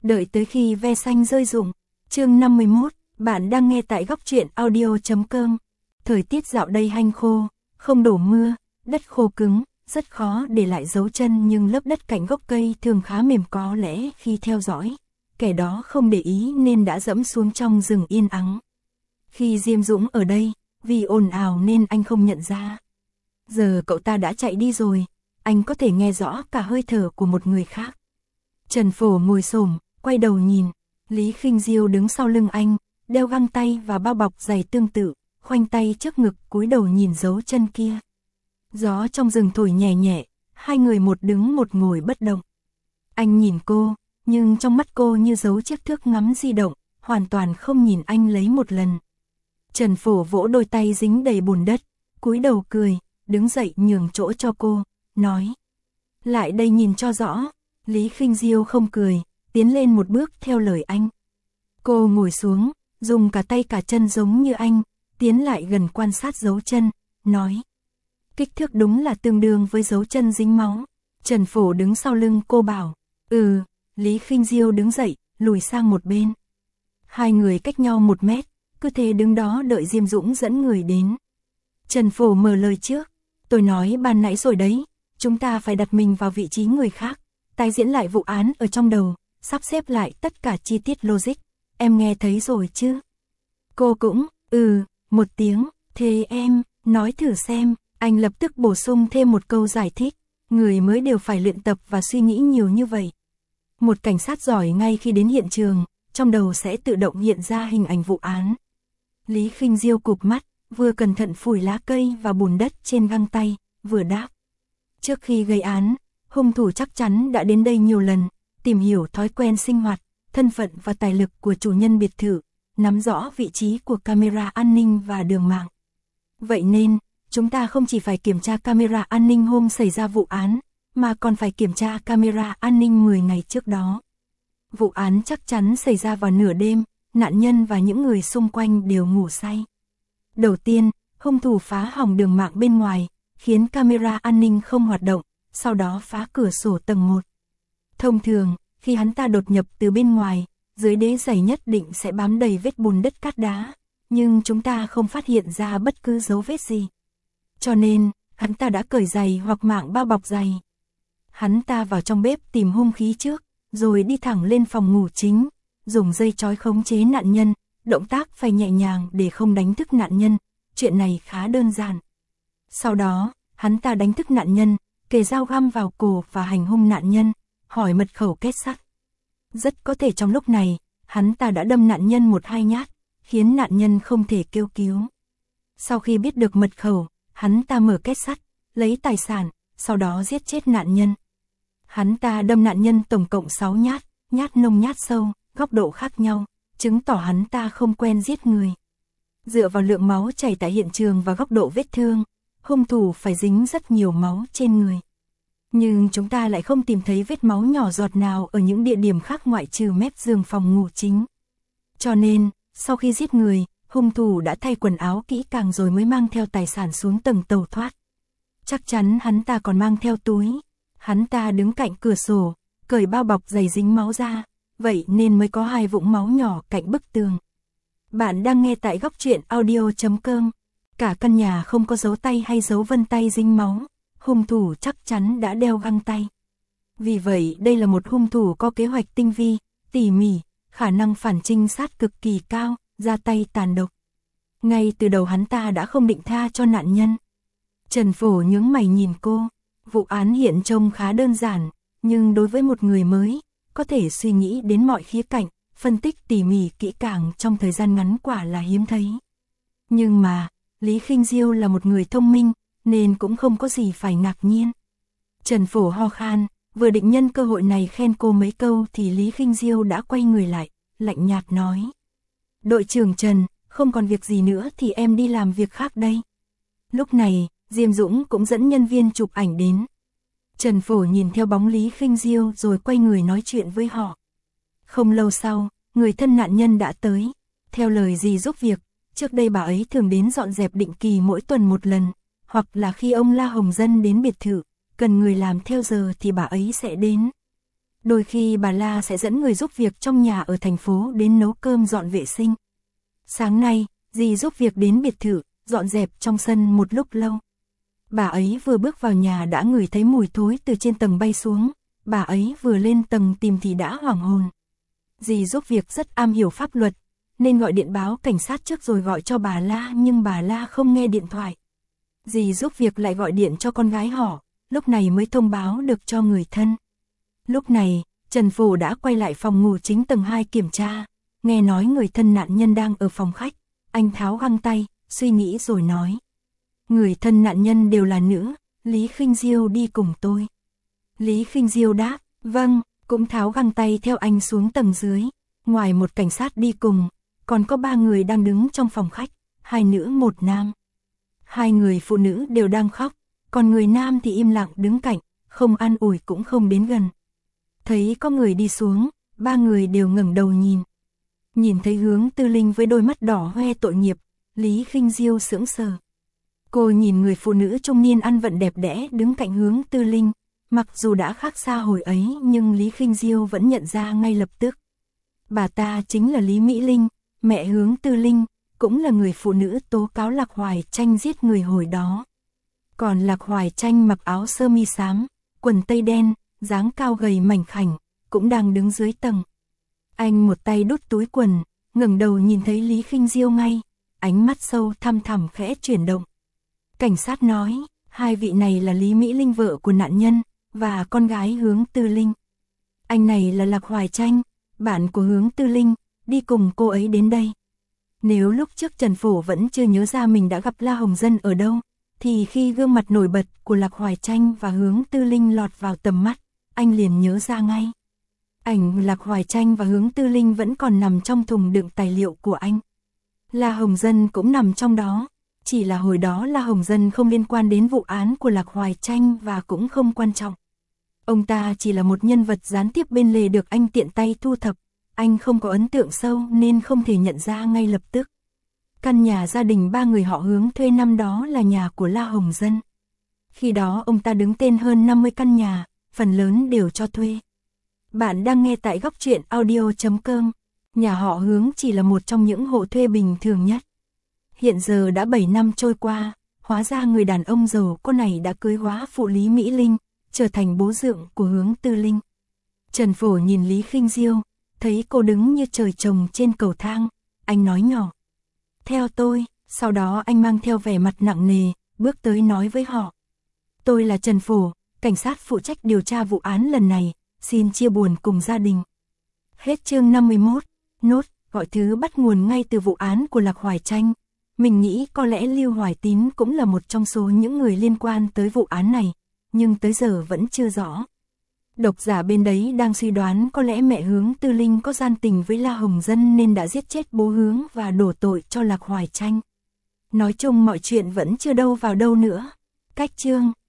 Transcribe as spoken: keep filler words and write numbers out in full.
Đợi tới khi ve xanh rơi rụng. Chương năm mươi mốt, bạn đang nghe tại góc truyện audio chấm com. Thời tiết dạo đây hanh khô, không đổ mưa, đất khô cứng, rất khó để lại dấu chân, nhưng lớp đất cạnh gốc cây thường khá mềm, có lẽ khi theo dõi, kẻ đó không để ý nên đã dẫm xuống trong rừng yên ắng. Khi Diêm Dũng ở đây, vì ồn ào nên anh không nhận ra. Giờ cậu ta đã chạy đi rồi, anh có thể nghe rõ cả hơi thở của một người khác. Trần Phổ ngồi xổm, quay đầu nhìn, Lý Khinh Diêu đứng sau lưng anh, đeo găng tay và bao bọc giày tương tự, khoanh tay trước ngực cúi đầu nhìn dấu chân kia. Gió trong rừng thổi nhẹ nhẹ, hai người một đứng một ngồi bất động. Anh nhìn cô, nhưng trong mắt cô như giấu chiếc thước ngắm di động, hoàn toàn không nhìn anh lấy một lần. Trần Phổ vỗ đôi tay dính đầy bùn đất, cúi đầu cười, đứng dậy nhường chỗ cho cô, nói: lại đây nhìn cho rõ. Lý Khinh Diêu không cười, tiến lên một bước theo lời anh. Cô ngồi xuống, dùng cả tay cả chân giống như anh, tiến lại gần quan sát dấu chân, nói: kích thước đúng là tương đương với dấu chân dính máu. Trần Phổ đứng sau lưng cô bảo: ừ. Lý Khinh Diêu đứng dậy, lùi sang một bên. Hai người cách nhau một mét, cứ thế đứng đó đợi Diêm Dũng dẫn người đến. Trần Phổ mở lời trước: tôi nói ban nãy rồi đấy, chúng ta phải đặt mình vào vị trí người khác, tái diễn lại vụ án ở trong đầu, sắp xếp lại tất cả chi tiết logic. Em nghe thấy rồi chứ? Cô cũng, ừ, một tiếng. Thế em, nói thử xem. Anh lập tức bổ sung thêm một câu giải thích: người mới đều phải luyện tập và suy nghĩ nhiều như vậy. Một cảnh sát giỏi ngay khi đến hiện trường, trong đầu sẽ tự động hiện ra hình ảnh vụ án. Lý Khinh Diêu cụp mắt, vừa cẩn thận phủi lá cây và bùn đất trên găng tay, vừa đáp: trước khi gây án, hung thủ chắc chắn đã đến đây nhiều lần, tìm hiểu thói quen sinh hoạt, thân phận và tài lực của chủ nhân biệt thự, nắm rõ vị trí của camera an ninh và đường mạng. Vậy nên, chúng ta không chỉ phải kiểm tra camera an ninh hôm xảy ra vụ án, mà còn phải kiểm tra camera an ninh mười ngày trước đó. Vụ án chắc chắn xảy ra vào nửa đêm, nạn nhân và những người xung quanh đều ngủ say. Đầu tiên, hung thủ phá hỏng đường mạng bên ngoài, khiến camera an ninh không hoạt động, sau đó phá cửa sổ tầng một. Thông thường, khi hắn ta đột nhập từ bên ngoài, dưới đế giày nhất định sẽ bám đầy vết bùn đất cát đá, nhưng chúng ta không phát hiện ra bất cứ dấu vết gì. Cho nên, hắn ta đã cởi giày hoặc mạng bao bọc giày. Hắn ta vào trong bếp tìm hung khí trước, rồi đi thẳng lên phòng ngủ chính, dùng dây trói khống chế nạn nhân, động tác phải nhẹ nhàng để không đánh thức nạn nhân, chuyện này khá đơn giản. Sau đó, hắn ta đánh thức nạn nhân, kề dao găm vào cổ và hành hung nạn nhân, hỏi mật khẩu kết sắt. Rất có thể trong lúc này, hắn ta đã đâm nạn nhân một hai nhát, khiến nạn nhân không thể kêu cứu. Sau khi biết được mật khẩu, hắn ta mở kết sắt, lấy tài sản, sau đó giết chết nạn nhân. Hắn ta đâm nạn nhân tổng cộng sáu nhát, nhát nông nhát sâu, góc độ khác nhau, chứng tỏ hắn ta không quen giết người. Dựa vào lượng máu chảy tại hiện trường và góc độ vết thương, hung thủ phải dính rất nhiều máu trên người. Nhưng chúng ta lại không tìm thấy vết máu nhỏ giọt nào ở những địa điểm khác ngoại trừ mép giường phòng ngủ chính. Cho nên, sau khi giết người, hung thủ đã thay quần áo kỹ càng rồi mới mang theo tài sản xuống tầng tàu thoát. Chắc chắn hắn ta còn mang theo túi. Hắn ta đứng cạnh cửa sổ, cởi bao bọc giày dính máu ra, vậy nên mới có hai vũng máu nhỏ cạnh bức tường. Bạn đang nghe tại góc truyện audio chấm com. Cả căn nhà không có dấu tay hay dấu vân tay dính máu, hung thủ chắc chắn đã đeo găng tay. Vì vậy đây là một hung thủ có kế hoạch tinh vi, tỉ mỉ, khả năng phản trinh sát cực kỳ cao, ra tay tàn độc. Ngay từ đầu hắn ta đã không định tha cho nạn nhân. Trần Phổ nhướng mày nhìn cô, vụ án hiện trông khá đơn giản, nhưng đối với một người mới, có thể suy nghĩ đến mọi khía cạnh, phân tích tỉ mỉ kỹ càng trong thời gian ngắn quả là hiếm thấy. Nhưng mà, Lý Khinh Diêu là một người thông minh, nên cũng không có gì phải ngạc nhiên. Trần Phổ ho khan, vừa định nhân cơ hội này khen cô mấy câu thì Lý Khinh Diêu đã quay người lại, lạnh nhạt nói: đội trưởng Trần, không còn việc gì nữa thì em đi làm việc khác đây. Lúc này, Diêm Dũng cũng dẫn nhân viên chụp ảnh đến. Trần Phổ nhìn theo bóng Lý Khinh Diêu rồi quay người nói chuyện với họ. Không lâu sau, người thân nạn nhân đã tới. Theo lời dì giúp việc, trước đây bà ấy thường đến dọn dẹp định kỳ mỗi tuần một lần, hoặc là khi ông La Hồng Dân đến biệt thự, cần người làm theo giờ thì bà ấy sẽ đến. Đôi khi bà La sẽ dẫn người giúp việc trong nhà ở thành phố đến nấu cơm dọn vệ sinh. Sáng nay, dì giúp việc đến biệt thự, dọn dẹp trong sân một lúc lâu. Bà ấy vừa bước vào nhà đã ngửi thấy mùi thối từ trên tầng bay xuống, bà ấy vừa lên tầng tìm thì đã hoảng hồn. Dì giúp việc rất am hiểu pháp luật, nên gọi điện báo cảnh sát trước rồi gọi cho bà La, nhưng bà La không nghe điện thoại. Dì giúp việc lại gọi điện cho con gái họ, lúc này mới thông báo được cho người thân. Lúc này, Trần Phổ đã quay lại phòng ngủ chính tầng hai kiểm tra, nghe nói người thân nạn nhân đang ở phòng khách, anh tháo găng tay, suy nghĩ rồi nói. Người thân nạn nhân đều là nữ, Lý Khinh Diêu đi cùng tôi. Lý Khinh Diêu đáp, vâng, cũng tháo găng tay theo anh xuống tầng dưới. Ngoài một cảnh sát đi cùng, còn có ba người đang đứng trong phòng khách, hai nữ một nam. Hai người phụ nữ đều đang khóc, còn người nam thì im lặng đứng cạnh, không an ủi cũng không đến gần. Thấy có người đi xuống, ba người đều ngẩng đầu nhìn. Nhìn thấy Hướng Tư Linh với đôi mắt đỏ hoe tội nghiệp, Lý Khinh Diêu sững sờ. Cô nhìn người phụ nữ trung niên ăn vận đẹp đẽ đứng cạnh Hướng Tư Linh, mặc dù đã khác xa hồi ấy nhưng Lý Khinh Diêu vẫn nhận ra ngay lập tức. Bà ta chính là Lý Mỹ Linh, mẹ Hướng Tư Linh, cũng là người phụ nữ tố cáo Lạc Hoài Tranh giết người hồi đó. Còn Lạc Hoài Tranh mặc áo sơ mi xám, quần tây đen, dáng cao gầy mảnh khảnh, cũng đang đứng dưới tầng. Anh một tay đút túi quần, ngẩng đầu nhìn thấy Lý Khinh Diêu ngay, ánh mắt sâu thăm thẳm khẽ chuyển động. Cảnh sát nói, hai vị này là Lý Mỹ Linh vợ của nạn nhân, và con gái Hướng Tư Linh. Anh này là Lạc Hoài Tranh, bạn của Hướng Tư Linh, đi cùng cô ấy đến đây. Nếu lúc trước Trần Phổ vẫn chưa nhớ ra mình đã gặp La Hồng Dân ở đâu, thì khi gương mặt nổi bật của Lạc Hoài Tranh và Hướng Tư Linh lọt vào tầm mắt, anh liền nhớ ra ngay. Ảnh Lạc Hoài Tranh và Hướng Tư Linh vẫn còn nằm trong thùng đựng tài liệu của anh. La Hồng Dân cũng nằm trong đó, chỉ là hồi đó La Hồng Dân không liên quan đến vụ án của Lạc Hoài Tranh và cũng không quan trọng. Ông ta chỉ là một nhân vật gián tiếp bên lề được anh tiện tay thu thập, anh không có ấn tượng sâu nên không thể nhận ra ngay lập tức. Căn nhà gia đình ba người họ Hướng thuê năm đó là nhà của La Hồng Dân. Khi đó ông ta đứng tên hơn năm mươi căn nhà, phần lớn đều cho thuê. Bạn đang nghe tại góc truyện audio chấm com. Nhà họ Hướng chỉ là một trong những hộ thuê bình thường nhất. Hiện giờ đã bảy năm trôi qua, hóa ra người đàn ông giàu có này đã cưới góa phụ Lý Mỹ Linh, trở thành bố dượng của Hướng Tư Linh. Trần Phổ nhìn Lý Khinh Diêu, thấy cô đứng như trời trồng trên cầu thang, anh nói nhỏ. Theo tôi, sau đó anh mang theo vẻ mặt nặng nề, bước tới nói với họ. Tôi là Trần Phổ, cảnh sát phụ trách điều tra vụ án lần này, xin chia buồn cùng gia đình. Hết chương năm mươi mốt, nốt, gọi thứ bắt nguồn ngay từ vụ án của Lạc Hoài Tranh. Mình nghĩ có lẽ Lưu Hoài Tín cũng là một trong số những người liên quan tới vụ án này, nhưng tới giờ vẫn chưa rõ. Độc giả bên đấy đang suy đoán có lẽ mẹ Hướng Tư Linh có gian tình với La Hồng Dân nên đã giết chết bố Hướng và đổ tội cho Lạc Hoài Tranh. Nói chung mọi chuyện vẫn chưa đâu vào đâu nữa. Cách chương